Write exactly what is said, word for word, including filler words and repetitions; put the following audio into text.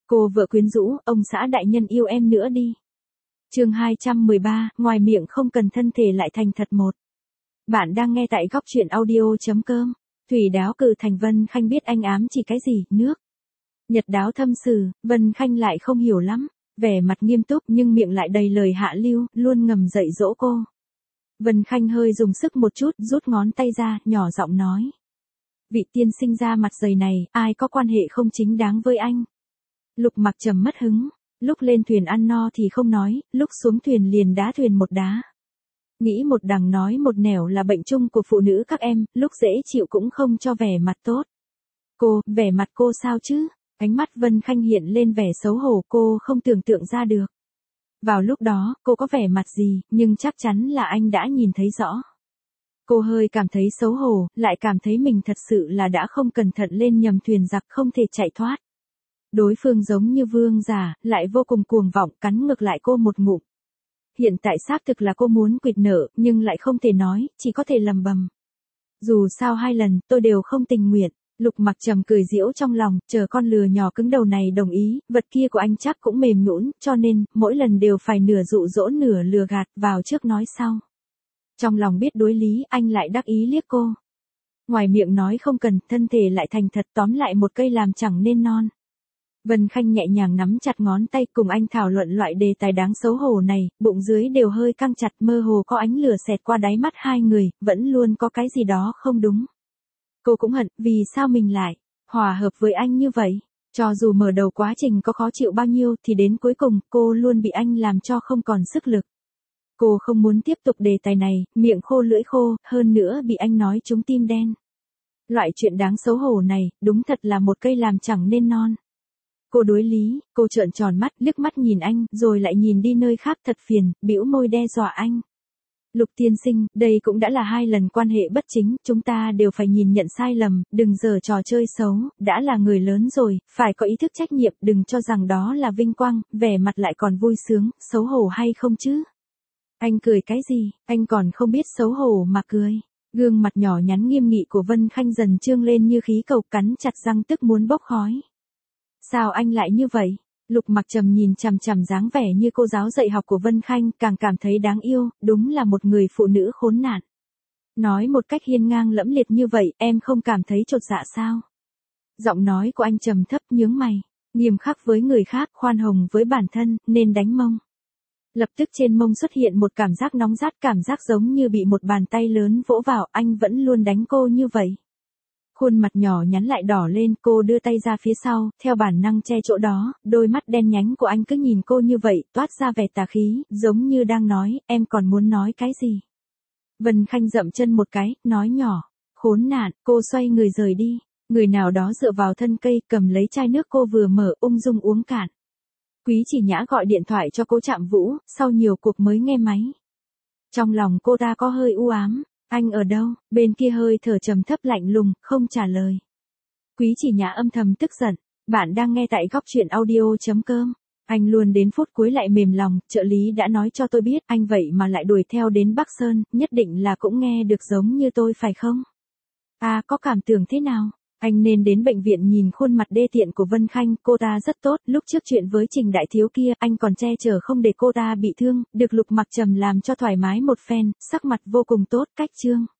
Cô vợ quyến rũ, ông xã đại nhân yêu em nữa đi. Chương hai trăm mười ba, ngoài miệng không cần thân thể lại thành thật một. Bạn đang nghe tại góc truyện audio chấm com. Thủy đáo cử thành Vân Khanh biết anh ám chỉ cái gì, nước. Nhật đáo thâm sử, Vân Khanh lại không hiểu lắm, vẻ mặt nghiêm túc nhưng miệng lại đầy lời hạ lưu, luôn ngầm dạy dỗ cô. Vân Khanh hơi dùng sức một chút, rút ngón tay ra, nhỏ giọng nói. Vị tiên sinh ra mặt dày này, ai có quan hệ không chính đáng với anh. Lục Mặc Trầm mất hứng, lúc lên thuyền ăn no thì không nói, lúc xuống thuyền liền đá thuyền một đá. Nghĩ một đằng nói một nẻo là bệnh chung của phụ nữ các em, lúc dễ chịu cũng không cho vẻ mặt tốt. Cô, vẻ mặt cô sao chứ? Ánh mắt Vân Khanh hiện lên vẻ xấu hổ, cô không tưởng tượng ra được. Vào lúc đó, cô có vẻ mặt gì, nhưng chắc chắn là anh đã nhìn thấy rõ. Cô hơi cảm thấy xấu hổ, lại cảm thấy mình thật sự là đã không cẩn thận lên nhầm thuyền giặc không thể chạy thoát. Đối phương giống như vương giả, lại vô cùng cuồng vọng, cắn ngược lại cô một ngụm. Hiện tại xác thực là cô muốn quỵt nợ, nhưng lại không thể nói, chỉ có thể lầm bầm. Dù sao hai lần, tôi đều không tình nguyện. Lục Mặc Trầm cười giễu trong lòng, chờ con lừa nhỏ cứng đầu này đồng ý, vật kia của anh chắc cũng mềm nhũn, cho nên, mỗi lần đều phải nửa dụ dỗ nửa lừa gạt, vào trước nói sau. Trong lòng biết đối lý, anh lại đắc ý liếc cô. Ngoài miệng nói không cần, thân thể lại thành thật, tóm lại một cây làm chẳng nên non. Vân Khanh nhẹ nhàng nắm chặt ngón tay cùng anh thảo luận loại đề tài đáng xấu hổ này, bụng dưới đều hơi căng chặt, mơ hồ có ánh lửa xẹt qua đáy mắt hai người, vẫn luôn có cái gì đó không đúng. Cô cũng hận, vì sao mình lại hòa hợp với anh như vậy? Cho dù mở đầu quá trình có khó chịu bao nhiêu thì đến cuối cùng cô luôn bị anh làm cho không còn sức lực. Cô không muốn tiếp tục đề tài này, miệng khô lưỡi khô, hơn nữa bị anh nói trúng tim đen. Loại chuyện đáng xấu hổ này, đúng thật là một cây làm chẳng nên non. Cô đối lý, cô trợn tròn mắt, liếc mắt nhìn anh, rồi lại nhìn đi nơi khác thật phiền, bĩu môi đe dọa anh. Lục tiên sinh, đây cũng đã là hai lần quan hệ bất chính, chúng ta đều phải nhìn nhận sai lầm, đừng giở trò chơi xấu, đã là người lớn rồi, phải có ý thức trách nhiệm, đừng cho rằng đó là vinh quang, vẻ mặt lại còn vui sướng, xấu hổ hay không chứ? Anh cười cái gì, anh còn không biết xấu hổ mà cười. Gương mặt nhỏ nhắn nghiêm nghị của Vân Khanh dần trương lên như khí cầu, cắn chặt răng tức muốn bốc khói. Sao anh lại như vậy? Lục Mặc Trầm nhìn chằm chằm dáng vẻ như cô giáo dạy học của Vân Khanh, càng cảm thấy đáng yêu, đúng là một người phụ nữ khốn nạn. Nói một cách hiên ngang lẫm liệt như vậy, em không cảm thấy chột dạ sao? Giọng nói của anh trầm thấp, nhướng mày, nghiêm khắc với người khác, khoan hồng với bản thân, nên đánh mông. Lập tức trên mông xuất hiện một cảm giác nóng rát, cảm giác giống như bị một bàn tay lớn vỗ vào, anh vẫn luôn đánh cô như vậy. Khuôn mặt nhỏ nhắn lại đỏ lên, cô đưa tay ra phía sau, theo bản năng che chỗ đó, đôi mắt đen nhánh của anh cứ nhìn cô như vậy, toát ra vẻ tà khí, giống như đang nói, em còn muốn nói cái gì? Vân Khanh dậm chân một cái, nói nhỏ, khốn nạn, cô xoay người rời đi, người nào đó dựa vào thân cây, cầm lấy chai nước cô vừa mở, ung dung uống cạn. Quý Chỉ Nhã gọi điện thoại cho Cố Trạm Vũ, sau nhiều cuộc mới nghe máy. Trong lòng cô ta có hơi u ám. Anh ở đâu? Bên kia hơi thở trầm thấp lạnh lùng, không trả lời. Quý Chỉ Nhã âm thầm tức giận. Bạn đang nghe tại góc truyện audio chấm com. Anh luôn đến phút cuối lại mềm lòng, trợ lý đã nói cho tôi biết, anh vậy mà lại đuổi theo đến Bắc Sơn, nhất định là cũng nghe được giống như tôi phải không? À, có cảm tưởng thế nào? Anh nên đến bệnh viện nhìn khuôn mặt đê tiện của Vân Khanh, cô ta rất tốt, lúc trước chuyện với Trình Đại Thiếu kia, anh còn che chở không để cô ta bị thương, được Lục Mặc Trầm làm cho thoải mái một phen, sắc mặt vô cùng tốt, cách trương.